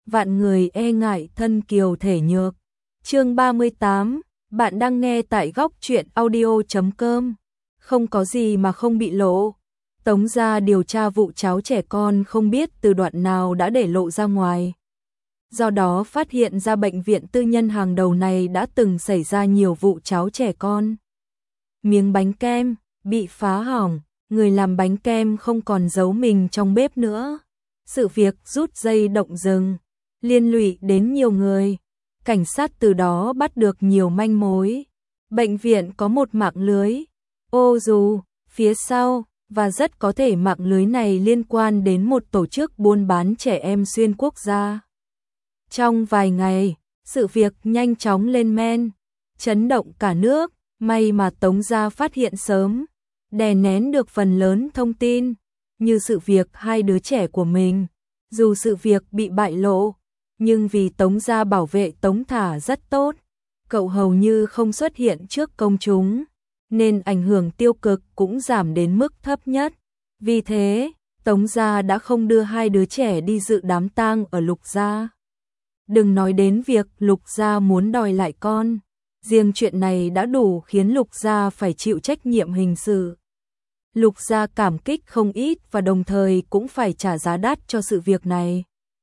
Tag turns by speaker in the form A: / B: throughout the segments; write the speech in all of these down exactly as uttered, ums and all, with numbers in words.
A: vạn người e ngại thân kiều thể nhược. Chương ba mươi tám, bạn đang nghe tại góc truyện audio chấm com. Không có gì mà không bị lộ. Tống gia điều tra vụ cháu trẻ con không biết từ đoạn nào đã để lộ ra ngoài. Do đó phát hiện ra bệnh viện tư nhân hàng đầu này đã từng xảy ra nhiều vụ cháu trẻ con. Miếng bánh kem bị phá hỏng, người làm bánh kem không còn giấu mình trong bếp nữa. Sự việc rút dây động rừng, liên lụy đến nhiều người. Cảnh sát từ đó bắt được nhiều manh mối. Bệnh viện có một mạng lưới, ô dù, phía sau, và rất có thể mạng lưới này liên quan đến một tổ chức buôn bán trẻ em xuyên quốc gia. Trong vài ngày, sự việc nhanh chóng lên men, chấn động cả nước, may mà Tống gia phát hiện sớm, đè nén được phần lớn thông tin, như sự việc hai đứa trẻ của mình. Dù sự việc bị bại lộ, nhưng vì Tống gia bảo vệ Tống Thả rất tốt, cậu hầu như không xuất hiện trước công chúng, nên ảnh hưởng tiêu cực cũng giảm đến mức thấp nhất. Vì thế, Tống gia đã không đưa hai đứa trẻ đi dự đám tang ở Lục gia. Đừng nói đến việc Lục gia muốn đòi lại con, riêng chuyện này đã đủ khiến Lục gia phải chịu trách nhiệm hình sự. Lục gia cảm kích không ít và đồng thời cũng phải trả giá đắt cho sự việc này.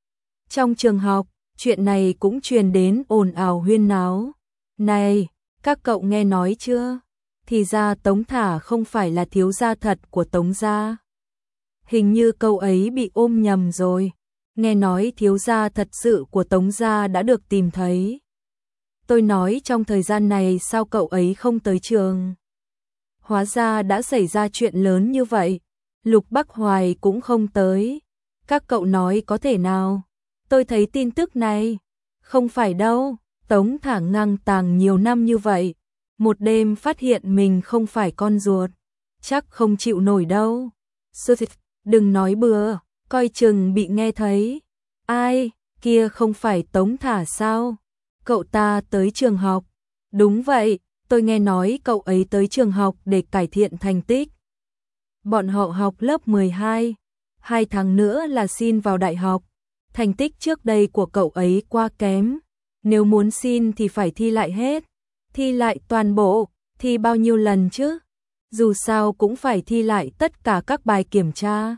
A: Trong trường học, chuyện này cũng truyền đến ồn ào huyên náo. Này, các cậu nghe nói chưa? Thì ra Tống Thả không phải là thiếu gia thật của Tống gia. Hình như cậu ấy bị ôm nhầm rồi. Nghe nói thiếu gia thật sự của Tống gia đã được tìm thấy. Tôi nói trong thời gian này sao cậu ấy không tới trường? Hóa ra đã xảy ra chuyện lớn như vậy. Lục Bắc Hoài cũng không tới. Các cậu nói có thể nào? Tôi thấy tin tức này. Không phải đâu, Tống Thả ngang tàng nhiều năm như vậy. Một đêm phát hiện mình không phải con ruột. Chắc không chịu nổi đâu. Đừng nói bừa, coi chừng bị nghe thấy. Ai, kia không phải Tống Thả sao? Cậu ta tới trường học. Đúng vậy, tôi nghe nói cậu ấy tới trường học để cải thiện thành tích. Bọn họ học lớp mười hai, hai tháng nữa là xin vào đại học. Thành tích trước đây của cậu ấy quá kém. Nếu muốn xin thì phải thi lại hết. Thi lại toàn bộ, thi bao nhiêu lần chứ? Dù sao cũng phải thi lại tất cả các bài kiểm tra.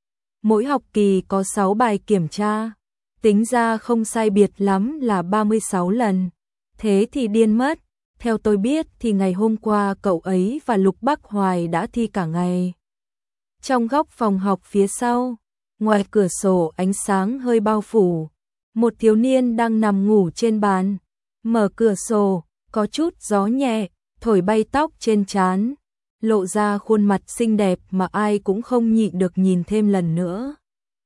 A: Mỗi học kỳ có sáu bài kiểm tra. Tính ra không sai biệt lắm là ba mươi sáu lần. Thế thì điên mất. Theo tôi biết thì ngày hôm qua cậu ấy và Lục Bắc Hoài đã thi cả ngày. Trong góc phòng học phía sau, ngoài cửa sổ ánh sáng hơi bao phủ. Một thiếu niên đang nằm ngủ trên bàn. Mở cửa sổ, có chút gió nhẹ, thổi bay tóc trên trán, lộ ra khuôn mặt xinh đẹp mà ai cũng không nhịn được nhìn thêm lần nữa.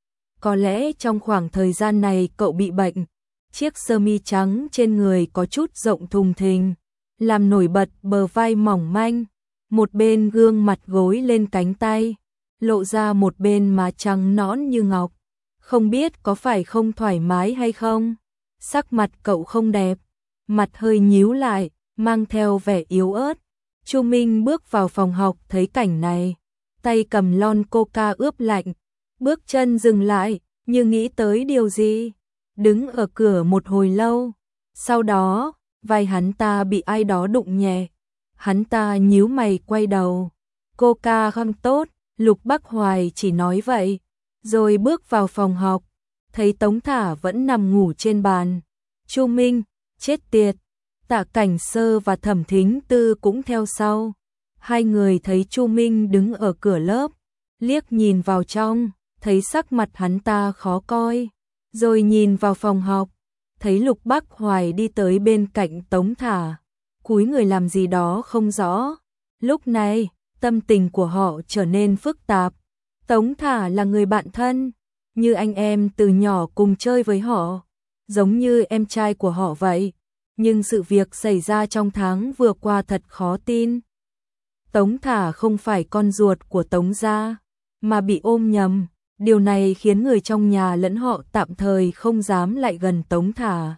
A: Có lẽ trong khoảng thời gian này cậu bị bệnh, chiếc sơ mi trắng trên người có chút rộng thùng thình, làm nổi bật bờ vai mỏng manh, một bên gương mặt gối lên cánh tay, lộ ra một bên má trắng nõn như ngọc. Không biết có phải không thoải mái hay không? Sắc mặt cậu không đẹp, mặt hơi nhíu lại, mang theo vẻ yếu ớt. Chu Minh bước vào phòng học thấy cảnh này, tay cầm lon coca ướp lạnh, bước chân dừng lại, như nghĩ tới điều gì, đứng ở cửa một hồi lâu. Sau đó, vai hắn ta bị ai đó đụng nhẹ, hắn ta nhíu mày quay đầu. Coca không tốt, Lục Bắc Hoài chỉ nói vậy, rồi bước vào phòng học, thấy Tống Thả vẫn nằm ngủ trên bàn. Chu Minh, chết tiệt. Tạ Cảnh Sơ và Thẩm Thính Tư cũng theo sau. Hai người thấy Chu Minh đứng ở cửa lớp, liếc nhìn vào trong, thấy sắc mặt hắn ta khó coi, rồi nhìn vào phòng học, thấy Lục Bắc Hoài đi tới bên cạnh Tống Thả, cúi người làm gì đó không rõ. Lúc này, tâm tình của họ trở nên phức tạp. Tống Thả là người bạn thân, như anh em từ nhỏ cùng chơi với họ, giống như em trai của họ vậy. Nhưng sự việc xảy ra trong tháng vừa qua thật khó tin. Tống Thả không phải con ruột của Tống gia, mà bị ôm nhầm. Điều này khiến người trong nhà lẫn họ tạm thời không dám lại gần Tống Thả.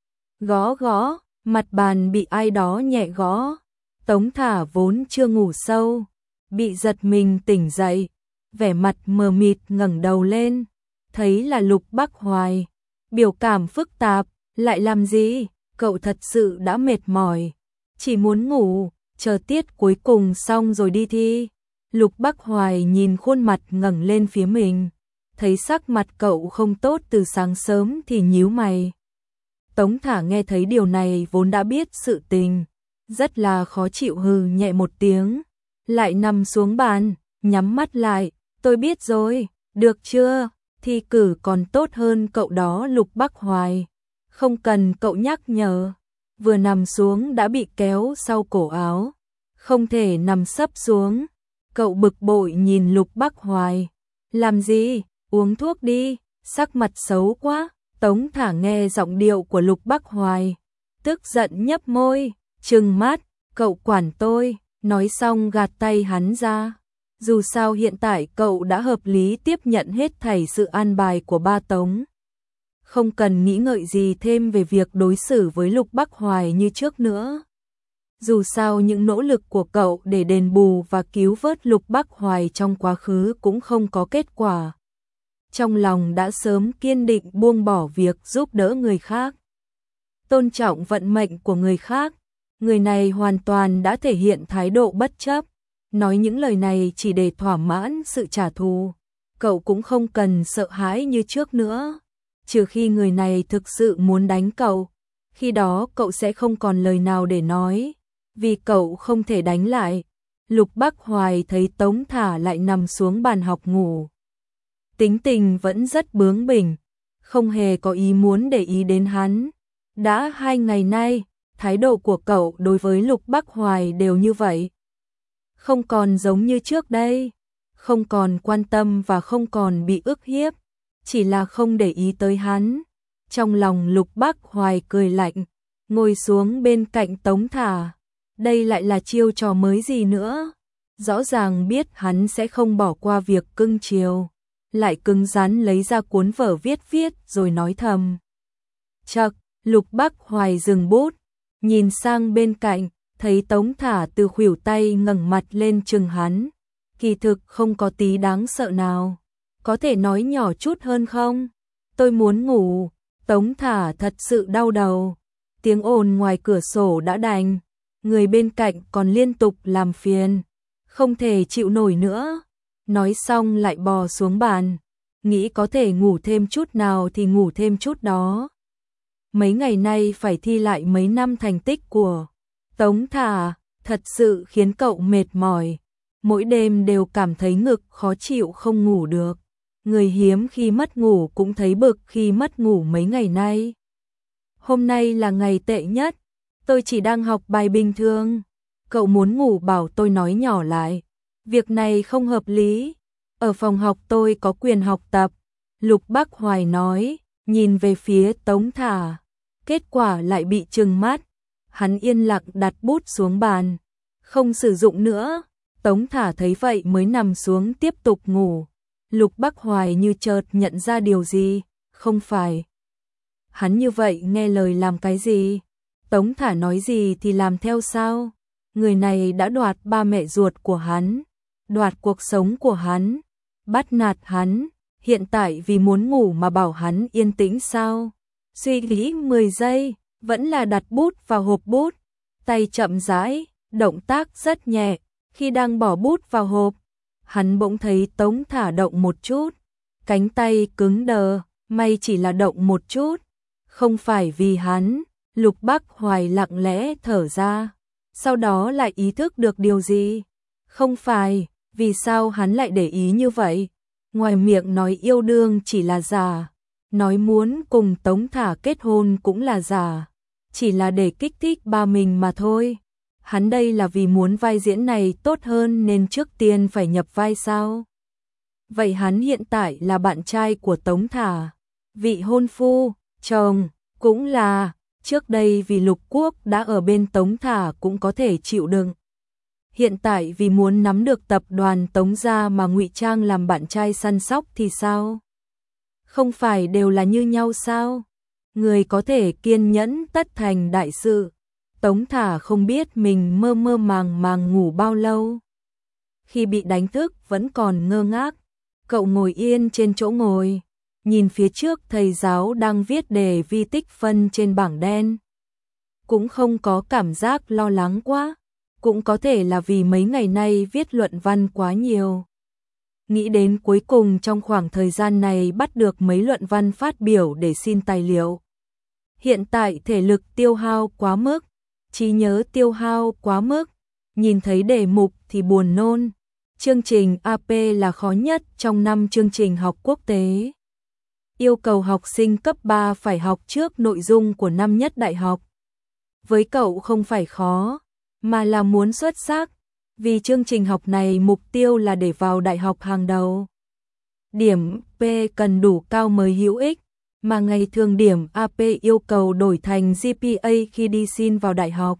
A: Gõ gõ, mặt bàn bị ai đó nhẹ gõ. Tống Thả vốn chưa ngủ sâu, bị giật mình tỉnh dậy, vẻ mặt mờ mịt ngẩng đầu lên, thấy là Lục Bắc Hoài. biểu cảm phức tạp, lại làm gì, cậu thật sự đã mệt mỏi, chỉ muốn ngủ, chờ tiết cuối cùng xong rồi đi thi. Lục Bắc Hoài nhìn khuôn mặt ngẩng lên phía mình, thấy sắc mặt cậu không tốt từ sáng sớm thì nhíu mày. Tống Thả nghe thấy điều này vốn đã biết sự tình, rất là khó chịu hừ nhẹ một tiếng, lại nằm xuống bàn, nhắm mắt lại, tôi biết rồi, được chưa, thi cử còn tốt hơn cậu đó Lục Bắc Hoài, không cần cậu nhắc nhở, vừa nằm xuống đã bị kéo sau cổ áo, không thể nằm sấp xuống, cậu bực bội nhìn Lục Bắc Hoài, làm gì, uống thuốc đi, sắc mặt xấu quá. Tống Thả nghe giọng điệu của Lục Bắc Hoài, tức giận nhấp môi, trừng mắt, cậu quản tôi, nói xong gạt tay hắn ra. Dù sao hiện tại cậu đã hợp lý tiếp nhận hết thảy sự an bài của ba Tống. Không cần nghĩ ngợi gì thêm về việc đối xử với Lục Bắc Hoài như trước nữa. Dù sao những nỗ lực của cậu để đền bù và cứu vớt Lục Bắc Hoài trong quá khứ cũng không có kết quả. Trong lòng đã sớm kiên định buông bỏ việc giúp đỡ người khác, tôn trọng vận mệnh của người khác, người này hoàn toàn đã thể hiện thái độ bất chấp, nói những lời này chỉ để thỏa mãn sự trả thù, cậu cũng không cần sợ hãi như trước nữa, trừ khi người này thực sự muốn đánh cậu, khi đó cậu sẽ không còn lời nào để nói, vì cậu không thể đánh lại. Lục Bắc Hoài thấy Tống Thả lại nằm xuống bàn học ngủ. Tính tình vẫn rất bướng bỉnh, không hề có ý muốn để ý đến hắn. Đã hai ngày nay, thái độ của cậu đối với Lục Bắc Hoài đều như vậy. Không còn giống như trước đây, không còn quan tâm và không còn bị ức hiếp, chỉ là không để ý tới hắn. Trong lòng Lục Bắc Hoài cười lạnh, ngồi xuống bên cạnh Tống Thả. Đây lại là chiêu trò mới gì nữa? Rõ ràng biết hắn sẽ không bỏ qua việc cưng chiều, lại cứng rắn lấy ra cuốn vở viết viết rồi nói thầm. Chậc, Lục Bắc Hoài dừng bút, nhìn sang bên cạnh, thấy Tống Thả từ khuỷu tay ngẩng mặt lên chừng hắn. Kỳ thực không có tí đáng sợ nào. Có thể nói nhỏ chút hơn không? Tôi muốn ngủ. Tống Thả thật sự đau đầu. Tiếng ồn ngoài cửa sổ đã đành. Người bên cạnh còn liên tục làm phiền. Không thể chịu nổi nữa. Nói xong lại bò xuống bàn. Nghĩ có thể ngủ thêm chút nào thì ngủ thêm chút đó. Mấy ngày nay phải thi lại mấy năm thành tích của Tống Thả, thật sự khiến cậu mệt mỏi. Mỗi đêm đều cảm thấy ngực khó chịu không ngủ được. Người hiếm khi mất ngủ cũng thấy bực khi mất ngủ mấy ngày nay. Hôm nay là ngày tệ nhất. Tôi chỉ đang học bài bình thường. Cậu muốn ngủ bảo tôi nói nhỏ lại. Việc này không hợp lý. Ở phòng học tôi có quyền học tập. Lục Bắc Hoài nói, nhìn về phía Tống Thả. Kết quả lại bị trừng mắt. Hắn yên lặng đặt bút xuống bàn. Không sử dụng nữa. Tống Thả thấy vậy mới nằm xuống tiếp tục ngủ. Lục Bắc Hoài như chợt nhận ra điều gì. Không phải. Hắn như vậy nghe lời làm cái gì? Tống Thả nói gì thì làm theo sao? Người này đã đoạt ba mẹ ruột của hắn. Đoạt cuộc sống của hắn. Bắt nạt hắn. Hiện tại vì muốn ngủ mà bảo hắn yên tĩnh sao? Suy nghĩ mười giây, vẫn là đặt bút vào hộp bút. Tay chậm rãi, động tác rất nhẹ. Khi đang bỏ bút vào hộp, hắn bỗng thấy Tống Thả động một chút. Cánh tay cứng đờ, may chỉ là động một chút. Không phải vì hắn, Lục Bắc Hoài lặng lẽ thở ra. Sau đó lại ý thức được điều gì? Không phải, vì sao hắn lại để ý như vậy? Ngoài miệng nói yêu đương chỉ là giả. Nói muốn cùng Tống Thả kết hôn cũng là giả. Chỉ là để kích thích ba mình mà thôi. Hắn đây là vì muốn vai diễn này tốt hơn nên trước tiên phải nhập vai sao? Vậy hắn hiện tại là bạn trai của Tống Thả. Vị hôn phu, chồng, cũng là. Trước đây vì Lục Quốc đã ở bên Tống Thả cũng có thể chịu đựng. Hiện tại vì muốn nắm được tập đoàn Tống gia mà ngụy trang làm bạn trai săn sóc thì sao? Không phải đều là như nhau sao? Người có thể kiên nhẫn tất thành đại sự. Tống Thả không biết mình mơ mơ màng màng ngủ bao lâu. Khi bị đánh thức vẫn còn ngơ ngác. Cậu ngồi yên trên chỗ ngồi, nhìn phía trước thầy giáo đang viết đề vi tích phân trên bảng đen. Cũng không có cảm giác lo lắng quá, cũng có thể là vì mấy ngày nay viết luận văn quá nhiều. Nghĩ đến cuối cùng trong khoảng thời gian này bắt được mấy luận văn phát biểu để xin tài liệu. Hiện tại thể lực tiêu hao quá mức, trí nhớ tiêu hao quá mức, nhìn thấy đề mục thì buồn nôn. Chương trình a pê là khó nhất trong năm chương trình học quốc tế. Yêu cầu học sinh cấp ba phải học trước nội dung của năm nhất đại học. Với cậu không phải khó, mà là muốn xuất sắc, vì chương trình học này mục tiêu là để vào đại học hàng đầu. Điểm P cần đủ cao mới hữu ích, mà ngày thường điểm a pê yêu cầu đổi thành giê pê a khi đi xin vào đại học.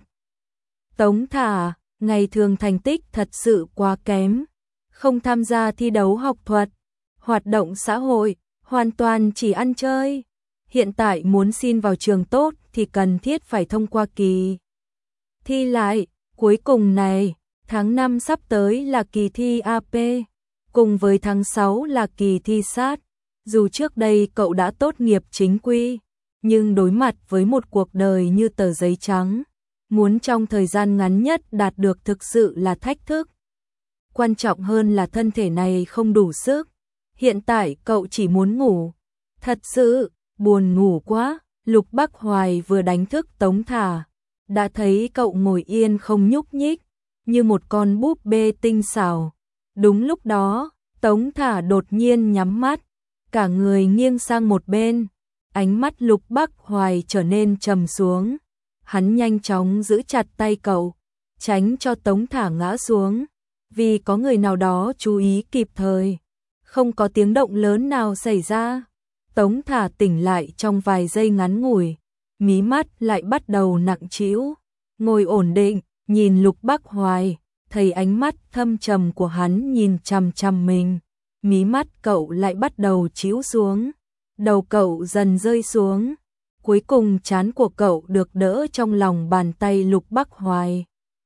A: Tống Thả, ngày thường thành tích thật sự quá kém, không tham gia thi đấu học thuật, hoạt động xã hội, hoàn toàn chỉ ăn chơi. Hiện tại muốn xin vào trường tốt thì cần thiết phải thông qua kỳ thi lại cuối cùng này. Tháng năm sắp tới là kỳ thi a pê, cùng với tháng sáu là kỳ thi sát. Dù trước đây cậu đã tốt nghiệp chính quy, nhưng đối mặt với một cuộc đời như tờ giấy trắng, muốn trong thời gian ngắn nhất đạt được thực sự là thách thức. Quan trọng hơn là thân thể này không đủ sức. Hiện tại cậu chỉ muốn ngủ. Thật sự, buồn ngủ quá. Lục Bắc Hoài vừa đánh thức Tống Thả, đã thấy cậu ngồi yên không nhúc nhích, như một con búp bê tinh xảo. Đúng lúc đó, Tống Thả đột nhiên nhắm mắt, cả người nghiêng sang một bên, ánh mắt Lục Bắc Hoài trở nên trầm xuống. Hắn nhanh chóng giữ chặt tay cậu, tránh cho Tống Thả ngã xuống, vì có người nào đó chú ý kịp thời. Không có tiếng động lớn nào xảy ra. Tống Thả tỉnh lại trong vài giây ngắn ngủi, mí mắt lại bắt đầu nặng trĩu, ngồi ổn định, nhìn Lục Bắc Hoài, thấy ánh mắt thâm trầm của hắn nhìn chằm chằm mình, mí mắt cậu lại bắt đầu trĩu xuống, đầu cậu dần rơi xuống, cuối cùng trán của cậu được đỡ trong lòng bàn tay Lục Bắc Hoài.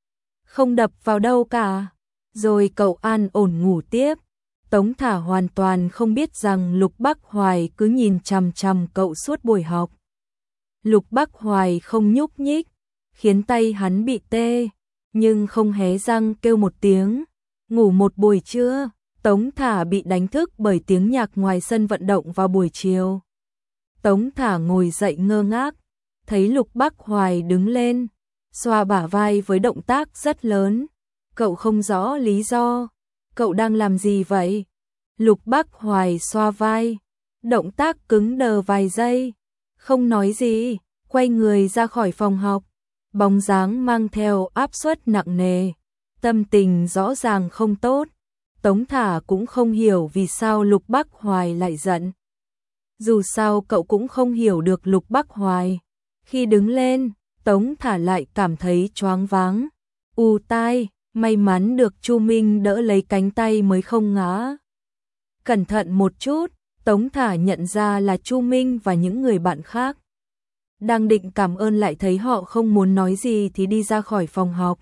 A: Không đập vào đâu cả, rồi cậu an ổn ngủ tiếp. Tống Thả hoàn toàn không biết rằng Lục Bắc Hoài cứ nhìn chằm chằm cậu suốt buổi học. Lục Bắc Hoài không nhúc nhích, khiến tay hắn bị tê, nhưng không hé răng kêu một tiếng. Ngủ một buổi trưa, Tống Thả bị đánh thức bởi tiếng nhạc ngoài sân vận động vào buổi chiều. Tống Thả ngồi dậy ngơ ngác, thấy Lục Bắc Hoài đứng lên, xoa bả vai với động tác rất lớn. Cậu không rõ lý do. Cậu đang làm gì vậy? Lục Bắc Hoài xoa vai, động tác cứng đờ vài giây, không nói gì, quay người ra khỏi phòng học, bóng dáng mang theo áp suất nặng nề, tâm tình rõ ràng không tốt. Tống Thả cũng không hiểu vì sao Lục Bắc Hoài lại giận. Dù sao cậu cũng không hiểu được Lục Bắc Hoài. Khi đứng lên, Tống Thả lại cảm thấy choáng váng, ù tai. May mắn được Chu Minh đỡ lấy cánh tay mới không ngã. Cẩn thận một chút, Tống Thả nhận ra là Chu Minh và những người bạn khác. Đang định cảm ơn lại thấy họ không muốn nói gì thì đi ra khỏi phòng học.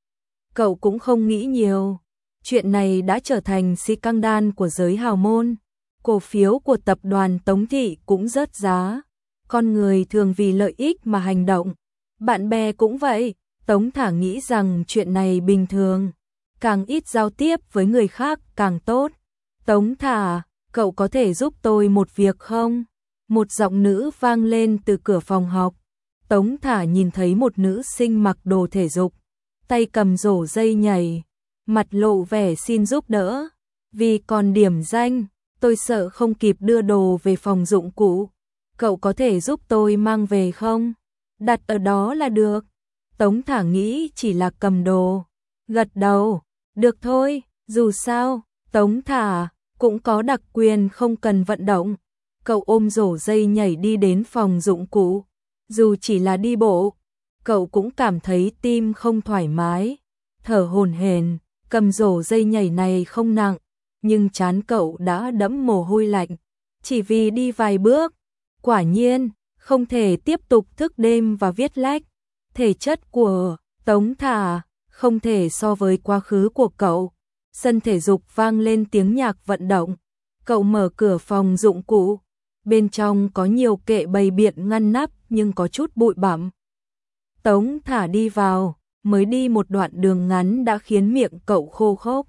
A: Cậu cũng không nghĩ nhiều. Chuyện này đã trở thành scandal của giới hào môn. Cổ phiếu của tập đoàn Tống Thị cũng rớt giá. Con người thường vì lợi ích mà hành động. Bạn bè cũng vậy. Tống Thả nghĩ rằng chuyện này bình thường, càng ít giao tiếp với người khác càng tốt. Tống Thả, cậu có thể giúp tôi một việc không? Một giọng nữ vang lên từ cửa phòng học. Tống Thả nhìn thấy một nữ sinh mặc đồ thể dục, tay cầm rổ dây nhảy, mặt lộ vẻ xin giúp đỡ. Vì còn điểm danh, tôi sợ không kịp đưa đồ về phòng dụng cụ. Cậu có thể giúp tôi mang về không? Đặt ở đó là được. Tống Thả nghĩ chỉ là cầm đồ, gật đầu, được thôi, dù sao, Tống Thả cũng có đặc quyền không cần vận động. Cậu ôm rổ dây nhảy đi đến phòng dụng cụ, dù chỉ là đi bộ, cậu cũng cảm thấy tim không thoải mái, thở hổn hển. Cầm rổ dây nhảy này không nặng, nhưng trán cậu đã đẫm mồ hôi lạnh, chỉ vì đi vài bước. Quả nhiên, không thể tiếp tục thức đêm và viết lách. Thể chất của Tống Thả không thể so với quá khứ của cậu. Sân thể dục vang lên tiếng nhạc vận động. Cậu mở cửa phòng dụng cụ, bên trong có nhiều kệ bày biện ngăn nắp nhưng có chút bụi bặm. Tống Thả đi vào, mới đi một đoạn đường ngắn đã khiến miệng cậu khô khốc.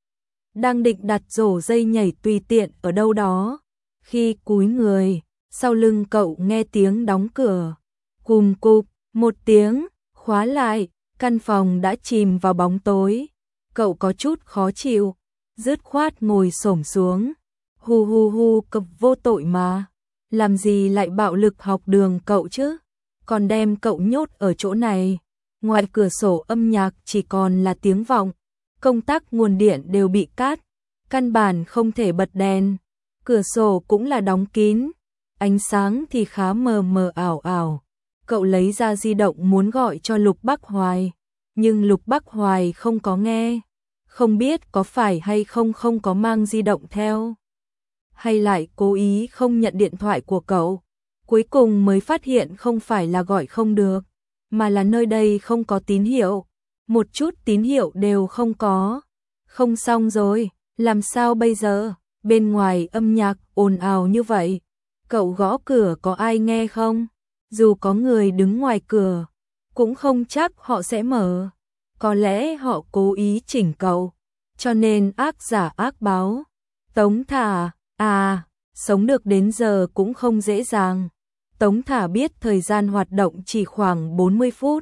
A: Đang định đặt rổ dây nhảy tùy tiện ở đâu đó, khi cúi người, sau lưng cậu nghe tiếng đóng cửa. Cùm cụp, một tiếng, khóa lại, căn phòng đã chìm vào bóng tối. Cậu có chút khó chịu, dứt khoát ngồi xổm xuống. Hu hu hu, cậu vô tội mà. Làm gì lại bạo lực học đường cậu chứ? Còn đem cậu nhốt ở chỗ này. Ngoài cửa sổ âm nhạc chỉ còn là tiếng vọng. Công tắc nguồn điện đều bị cắt. Căn bản không thể bật đèn. Cửa sổ cũng là đóng kín. Ánh sáng thì khá mờ mờ ảo ảo. Cậu lấy ra di động muốn gọi cho Lục Bắc Hoài. Nhưng Lục Bắc Hoài không có nghe. Không biết có phải hay không không có mang di động theo. Hay lại cố ý không nhận điện thoại của cậu. Cuối cùng mới phát hiện không phải là gọi không được, mà là nơi đây không có tín hiệu. Một chút tín hiệu đều không có. Không xong rồi, làm sao bây giờ? Bên ngoài âm nhạc ồn ào như vậy. Cậu gõ cửa có ai nghe không? Dù có người đứng ngoài cửa, cũng không chắc họ sẽ mở. Có lẽ họ cố ý chỉnh cậu, cho nên ác giả ác báo. Tống Thả, à, sống được đến giờ cũng không dễ dàng. Tống Thả biết thời gian hoạt động chỉ khoảng bốn mươi phút.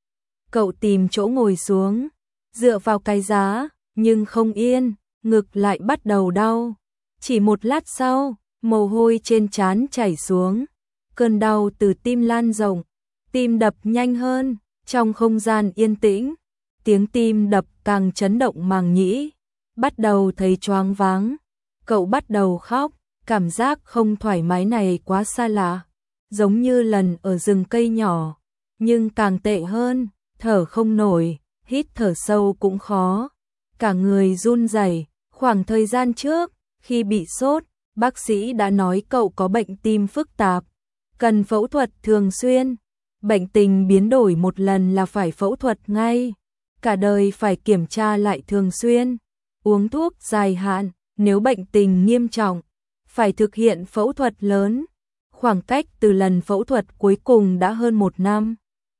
A: Cậu tìm chỗ ngồi xuống, dựa vào cái giá, nhưng không yên, ngực lại bắt đầu đau. Chỉ một lát sau, mồ hôi trên trán chảy xuống. Cơn đau từ tim lan rộng, tim đập nhanh hơn, trong không gian yên tĩnh. Tiếng tim đập càng chấn động màng nhĩ, bắt đầu thấy choáng váng. Cậu bắt đầu khóc, cảm giác không thoải mái này quá xa lạ, giống như lần ở rừng cây nhỏ, nhưng càng tệ hơn, thở không nổi, hít thở sâu cũng khó. Cả người run rẩy. Khoảng thời gian trước, khi bị sốt, bác sĩ đã nói cậu có bệnh tim phức tạp, cần phẫu thuật thường xuyên. Bệnh tình biến đổi một lần là phải phẫu thuật ngay. Cả đời phải kiểm tra lại thường xuyên, uống thuốc dài hạn, nếu bệnh tình nghiêm trọng, phải thực hiện phẫu thuật lớn. Khoảng cách từ lần phẫu thuật cuối cùng đã hơn một năm.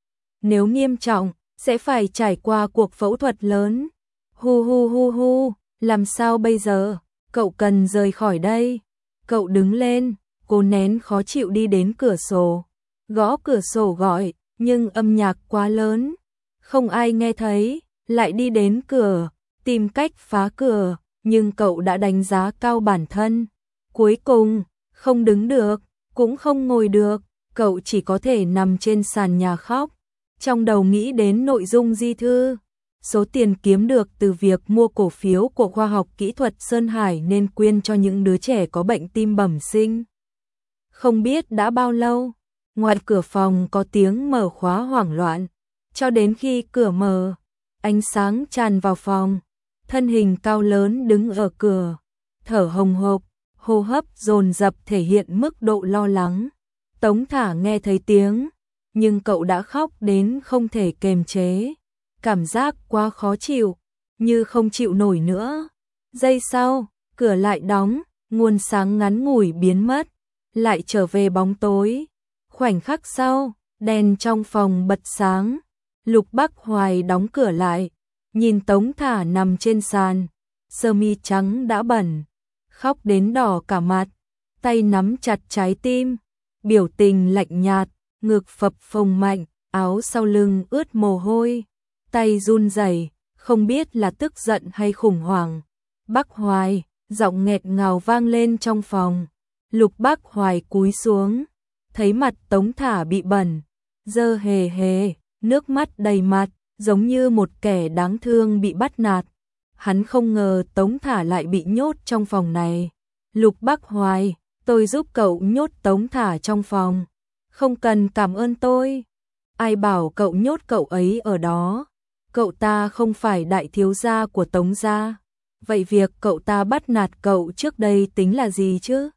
A: Nếu nghiêm trọng, sẽ phải trải qua cuộc phẫu thuật lớn. Hu hu hu hu, làm sao bây giờ? Cậu cần rời khỏi đây. Cậu đứng lên, cố nén khó chịu đi đến cửa sổ. Gõ cửa sổ gọi, nhưng âm nhạc quá lớn. Không ai nghe thấy, lại đi đến cửa, tìm cách phá cửa, nhưng cậu đã đánh giá cao bản thân. Cuối cùng, không đứng được, cũng không ngồi được, cậu chỉ có thể nằm trên sàn nhà khóc. Trong đầu nghĩ đến nội dung di thư, số tiền kiếm được từ việc mua cổ phiếu của khoa học kỹ thuật Sơn Hải nên quyên cho những đứa trẻ có bệnh tim bẩm sinh. Không biết đã bao lâu, ngoài cửa phòng có tiếng mở khóa hoảng loạn, cho đến khi cửa mở, ánh sáng tràn vào phòng, thân hình cao lớn đứng ở cửa, thở hồng hộc, hô hấp dồn dập thể hiện mức độ lo lắng. Tống Thả nghe thấy tiếng, nhưng cậu đã khóc đến không thể kềm chế. Cảm giác quá khó chịu, như không chịu nổi nữa. Giây sau, cửa lại đóng, nguồn sáng ngắn ngủi biến mất, lại trở về bóng tối. Khoảnh khắc sau, đèn trong phòng bật sáng. Lục Bắc Hoài đóng cửa lại, nhìn Tống Thả nằm trên sàn, sơ mi trắng đã bẩn, khóc đến đỏ cả mặt, tay nắm chặt trái tim, biểu tình lạnh nhạt, ngực phập phồng mạnh, áo sau lưng ướt mồ hôi, tay run rẩy, không biết là tức giận hay khủng hoảng. Bắc Hoài, giọng nghẹt ngào vang lên trong phòng. Lục Bắc Hoài cúi xuống, thấy mặt Tống Thả bị bẩn, dơ hề hề, nước mắt đầy mặt, giống như một kẻ đáng thương bị bắt nạt. Hắn không ngờ Tống Thả lại bị nhốt trong phòng này. Lục Bắc Hoài, tôi giúp cậu nhốt Tống Thả trong phòng. Không cần cảm ơn tôi. Ai bảo cậu nhốt cậu ấy ở đó? Cậu ta không phải đại thiếu gia của Tống gia. Vậy việc cậu ta bắt nạt cậu trước đây tính là gì chứ?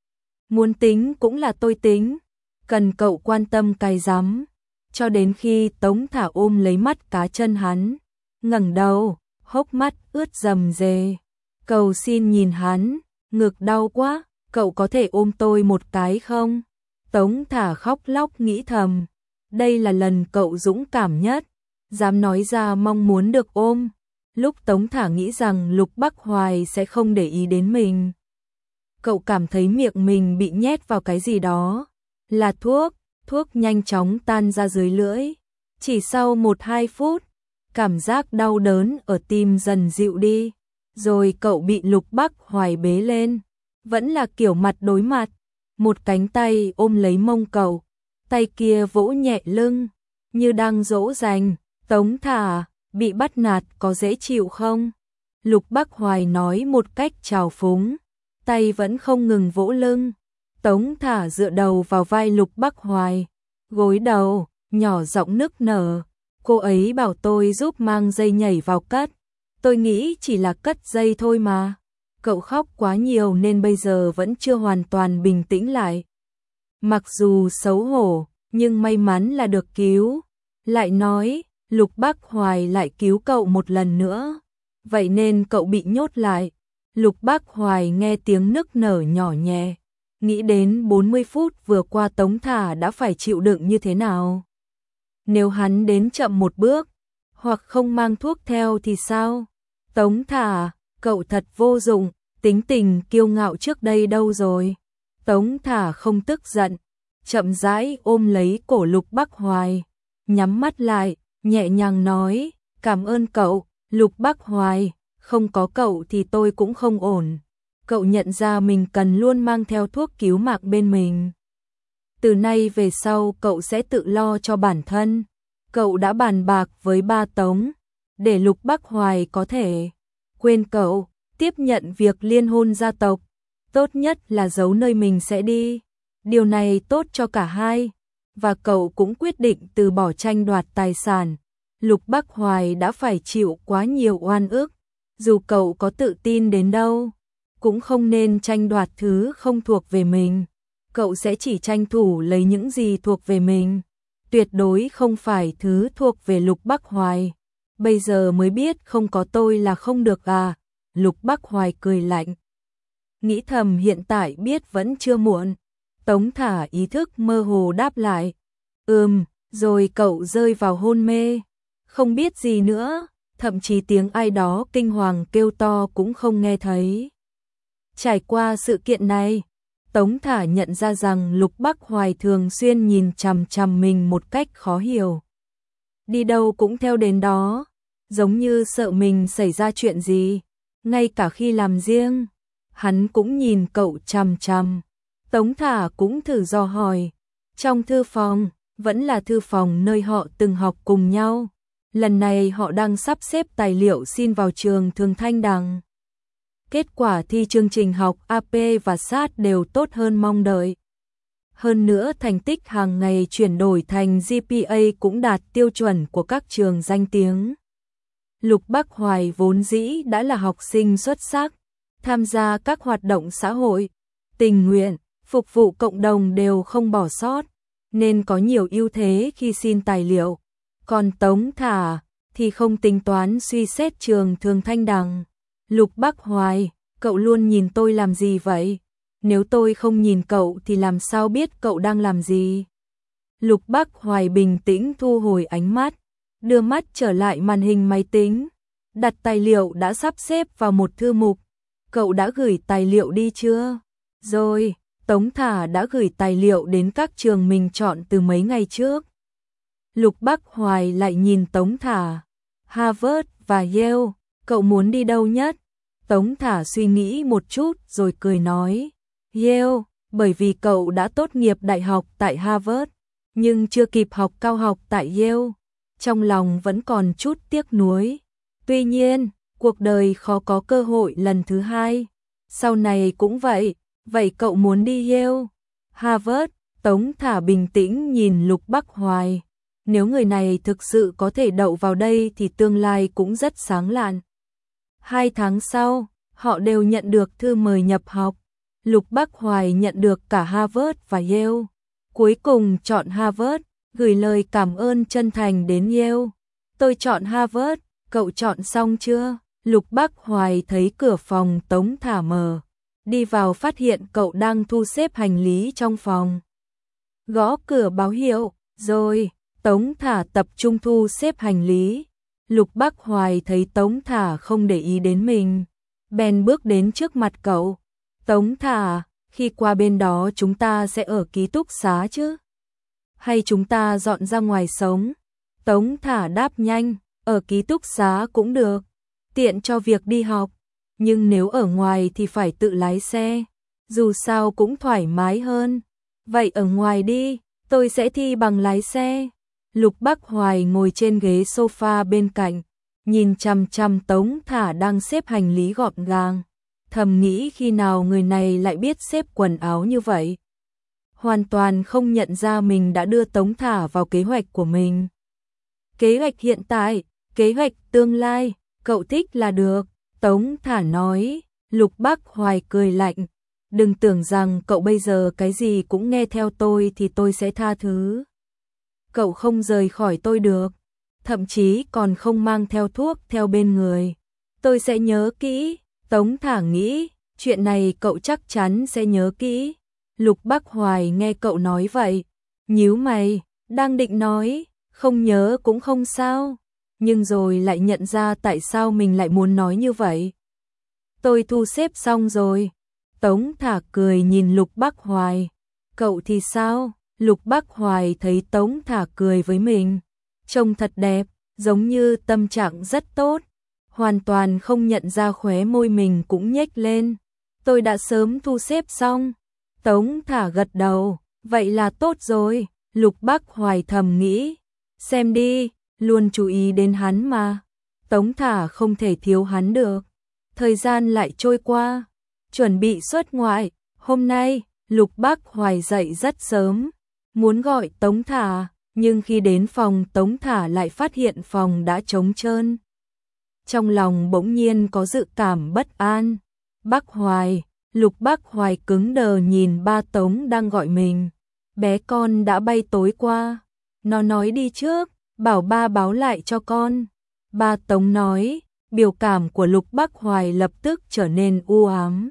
A: Muốn tính cũng là tôi tính. Cần cậu quan tâm cái rắm. Cho đến khi Tống Thả ôm lấy mắt cá chân hắn, ngẩng đầu, hốc mắt ướt rầm rề, cầu xin nhìn hắn, ngực đau quá, cậu có thể ôm tôi một cái không? Tống Thả khóc lóc nghĩ thầm, đây là lần cậu dũng cảm nhất, dám nói ra mong muốn được ôm. Lúc Tống Thả nghĩ rằng Lục Bắc Hoài sẽ không để ý đến mình, cậu cảm thấy miệng mình bị nhét vào cái gì đó, là thuốc, thuốc nhanh chóng tan ra dưới lưỡi. Chỉ sau một hai phút, cảm giác đau đớn ở tim dần dịu đi, rồi cậu bị Lục Bắc Hoài bế lên, vẫn là kiểu mặt đối mặt, một cánh tay ôm lấy mông cậu, tay kia vỗ nhẹ lưng, như đang dỗ dành. Tống Thả, bị bắt nạt có dễ chịu không? Lục Bắc Hoài nói một cách trào phúng, tay vẫn không ngừng vỗ lưng. Tống Thả dựa đầu vào vai Lục Bắc Hoài, gối đầu, nhỏ giọng nức nở. Cô ấy bảo tôi giúp mang dây nhảy vào cất. Tôi nghĩ chỉ là cất dây thôi mà. Cậu khóc quá nhiều nên bây giờ vẫn chưa hoàn toàn bình tĩnh lại. Mặc dù xấu hổ, nhưng may mắn là được cứu. Lại nói, Lục Bắc Hoài lại cứu cậu một lần nữa. Vậy nên cậu bị nhốt lại. Lục Bắc Hoài nghe tiếng nức nở nhỏ nhẹ, nghĩ đến bốn mươi phút vừa qua Tống Thả đã phải chịu đựng như thế nào. Nếu hắn đến chậm một bước, hoặc không mang thuốc theo thì sao? Tống Thả, cậu thật vô dụng, tính tình kiêu ngạo trước đây đâu rồi? Tống Thả không tức giận, chậm rãi ôm lấy cổ Lục Bắc Hoài, nhắm mắt lại, nhẹ nhàng nói, cảm ơn cậu, Lục Bắc Hoài, không có cậu thì tôi cũng không ổn. Cậu nhận ra mình cần luôn mang theo thuốc cứu mạng bên mình. Từ nay về sau cậu sẽ tự lo cho bản thân. Cậu đã bàn bạc với ba Tống, để Lục Bắc Hoài có thể quên cậu, tiếp nhận việc liên hôn gia tộc. Tốt nhất là giấu nơi mình sẽ đi. Điều này tốt cho cả hai. Và cậu cũng quyết định từ bỏ tranh đoạt tài sản. Lục Bắc Hoài đã phải chịu quá nhiều oan ức. Dù cậu có tự tin đến đâu, cũng không nên tranh đoạt thứ không thuộc về mình. Cậu sẽ chỉ tranh thủ lấy những gì thuộc về mình. Tuyệt đối không phải thứ thuộc về Lục Bắc Hoài. Bây giờ mới biết không có tôi là không được à? Lục Bắc Hoài cười lạnh. Nghĩ thầm hiện tại biết vẫn chưa muộn. Tống Thả ý thức mơ hồ đáp lại. Ừm, rồi cậu rơi vào hôn mê. Không biết gì nữa, thậm chí tiếng ai đó kinh hoàng kêu to cũng không nghe thấy. Trải qua sự kiện này, Tống Thả nhận ra rằng Lục Bắc Hoài thường xuyên nhìn chằm chằm mình một cách khó hiểu. Đi đâu cũng theo đến đó, giống như sợ mình xảy ra chuyện gì, ngay cả khi làm riêng, hắn cũng nhìn cậu chằm chằm. Tống Thả cũng thử dò hỏi, trong thư phòng, vẫn là thư phòng nơi họ từng học cùng nhau. Lần này họ đang sắp xếp tài liệu xin vào trường Thường Thanh Đằng. Kết quả thi chương trình học a pê và sát đều tốt hơn mong đợi. Hơn nữa thành tích hàng ngày chuyển đổi thành giê pê a cũng đạt tiêu chuẩn của các trường danh tiếng. Lục Bắc Hoài vốn dĩ đã là học sinh xuất sắc, tham gia các hoạt động xã hội, tình nguyện, phục vụ cộng đồng đều không bỏ sót, nên có nhiều ưu thế khi xin tài liệu. Còn Tống Thả thì không tính toán suy xét trường Thường Thanh Đằng. Lục Bắc Hoài, cậu luôn nhìn tôi làm gì vậy? Nếu tôi không nhìn cậu thì làm sao biết cậu đang làm gì? Lục Bắc Hoài bình tĩnh thu hồi ánh mắt, đưa mắt trở lại màn hình máy tính, đặt tài liệu đã sắp xếp vào một thư mục. Cậu đã gửi tài liệu đi chưa? Rồi, Tống Thả đã gửi tài liệu đến các trường mình chọn từ mấy ngày trước. Lục Bắc Hoài lại nhìn Tống Thả. Harvard và Yale, cậu muốn đi đâu nhất? Tống Thả suy nghĩ một chút rồi cười nói. Yale, bởi vì cậu đã tốt nghiệp đại học tại Harvard, nhưng chưa kịp học cao học tại Yale. Trong lòng vẫn còn chút tiếc nuối. Tuy nhiên, cuộc đời khó có cơ hội lần thứ hai. Sau này cũng vậy, vậy cậu muốn đi Yale, Harvard? Tống Thả bình tĩnh nhìn Lục Bắc Hoài. Nếu người này thực sự có thể đậu vào đây thì tương lai cũng rất sáng lạn. Hai tháng sau, họ đều nhận được thư mời nhập học. Lục Bắc Hoài nhận được cả Harvard và Yale. Cuối cùng chọn Harvard, gửi lời cảm ơn chân thành đến Yale. Tôi chọn Harvard, cậu chọn xong chưa? Lục Bắc Hoài thấy cửa phòng Tống Thả mở đi vào phát hiện cậu đang thu xếp hành lý trong phòng. Gõ cửa báo hiệu, rồi, Tống Thả tập trung thu xếp hành lý. Lục Bác Hoài thấy Tống Thả không để ý đến mình, bèn bước đến trước mặt cậu. Tống Thả, khi qua bên đó chúng ta sẽ ở ký túc xá chứ? Hay chúng ta dọn ra ngoài sống? Tống Thả đáp nhanh, ở ký túc xá cũng được, tiện cho việc đi học. Nhưng nếu ở ngoài thì phải tự lái xe, dù sao cũng thoải mái hơn. Vậy ở ngoài đi, tôi sẽ thi bằng lái xe. Lục Bác Hoài ngồi trên ghế sofa bên cạnh, nhìn chằm chằm Tống Thả đang xếp hành lý gọn gàng, thầm nghĩ khi nào người này lại biết xếp quần áo như vậy. Hoàn toàn không nhận ra mình đã đưa Tống Thả vào kế hoạch của mình. Kế hoạch hiện tại, kế hoạch tương lai, cậu thích là được, Tống Thả nói. Lục Bác Hoài cười lạnh, đừng tưởng rằng cậu bây giờ cái gì cũng nghe theo tôi thì tôi sẽ tha thứ. Cậu không rời khỏi tôi được, thậm chí còn không mang theo thuốc theo bên người. Tôi sẽ nhớ kỹ, Tống Thả nghĩ, chuyện này cậu chắc chắn sẽ nhớ kỹ. Lục Bác Hoài nghe cậu nói vậy, nhíu mày, đang định nói, không nhớ cũng không sao, nhưng rồi lại nhận ra tại sao mình lại muốn nói như vậy. Tôi thu xếp xong rồi. Tống Thả cười nhìn Lục Bác Hoài, cậu thì sao? Lục Bác Hoài thấy Tống Thả cười với mình, trông thật đẹp, giống như tâm trạng rất tốt, hoàn toàn không nhận ra khóe môi mình cũng nhếch lên. Tôi đã sớm thu xếp xong. Tống Thả gật đầu, vậy là tốt rồi. Lục Bác Hoài thầm nghĩ, xem đi, luôn chú ý đến hắn mà. Tống Thả không thể thiếu hắn được. Thời gian lại trôi qua, chuẩn bị xuất ngoại. Hôm nay, Lục Bác Hoài dậy rất sớm, muốn gọi Tống Thả, nhưng khi đến phòng Tống Thả lại phát hiện phòng đã trống trơn. Trong lòng bỗng nhiên có dự cảm bất an. Bác Hoài, Lục Bác Hoài cứng đờ nhìn ba Tống đang gọi mình. Bé con đã bay tối qua, nó nói đi trước, bảo ba báo lại cho con. Ba Tống nói, biểu cảm của Lục Bác Hoài lập tức trở nên u ám.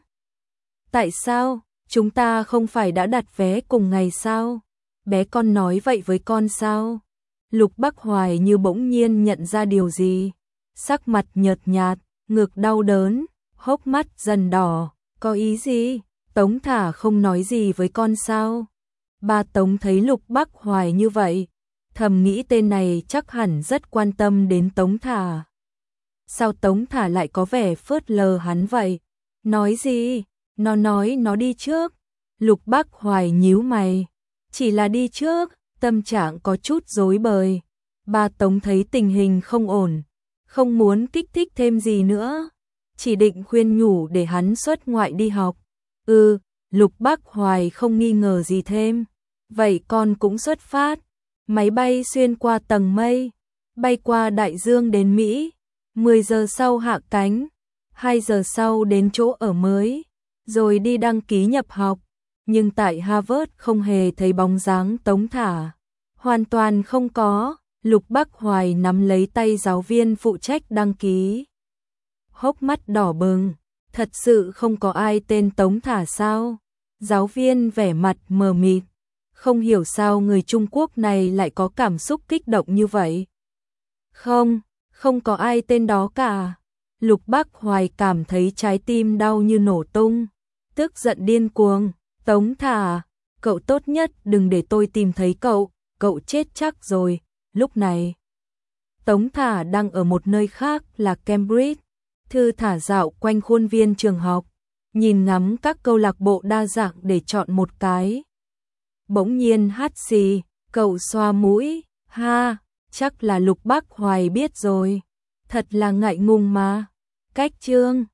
A: Tại sao, chúng ta không phải đã đặt vé cùng ngày sao? Bé con nói vậy với con sao? Lục Bác Hoài như bỗng nhiên nhận ra điều gì. Sắc mặt nhợt nhạt, ngực đau đớn, hốc mắt dần đỏ. Có ý gì? Tống Thả không nói gì với con sao? Ba Tống thấy Lục Bác Hoài như vậy, thầm nghĩ tên này chắc hẳn rất quan tâm đến Tống Thả. Sao Tống Thả lại có vẻ phớt lờ hắn vậy? Nói gì? Nó nói nó đi trước. Lục Bác Hoài nhíu mày. Chỉ là đi trước, tâm trạng có chút rối bời. Ba Tống thấy tình hình không ổn, không muốn kích thích thêm gì nữa, chỉ định khuyên nhủ để hắn xuất ngoại đi học. Ừ, Lục Bác Hoài không nghi ngờ gì thêm. Vậy con cũng xuất phát. Máy bay xuyên qua tầng mây, bay qua đại dương đến Mỹ. mười giờ sau hạ cánh, hai giờ sau đến chỗ ở mới, rồi đi đăng ký nhập học. Nhưng tại Harvard không hề thấy bóng dáng Tống Thả. Hoàn toàn không có. Lục Bác Hoài nắm lấy tay giáo viên phụ trách đăng ký, hốc mắt đỏ bừng. Thật sự không có ai tên Tống Thả sao? Giáo viên vẻ mặt mờ mịt, không hiểu sao người Trung Quốc này lại có cảm xúc kích động như vậy. Không, không có ai tên đó cả. Lục Bác Hoài cảm thấy trái tim đau như nổ tung, tức giận điên cuồng. Tống Thả, cậu tốt nhất đừng để tôi tìm thấy cậu, cậu chết chắc rồi. Lúc này, Tống Thả đang ở một nơi khác là Cambridge, thư thả dạo quanh khuôn viên trường học, nhìn ngắm các câu lạc bộ đa dạng để chọn một cái. Bỗng nhiên hắt xì, cậu xoa mũi, ha, chắc là Lục Bác Hoài biết rồi, thật là ngại ngùng mà. Cách chương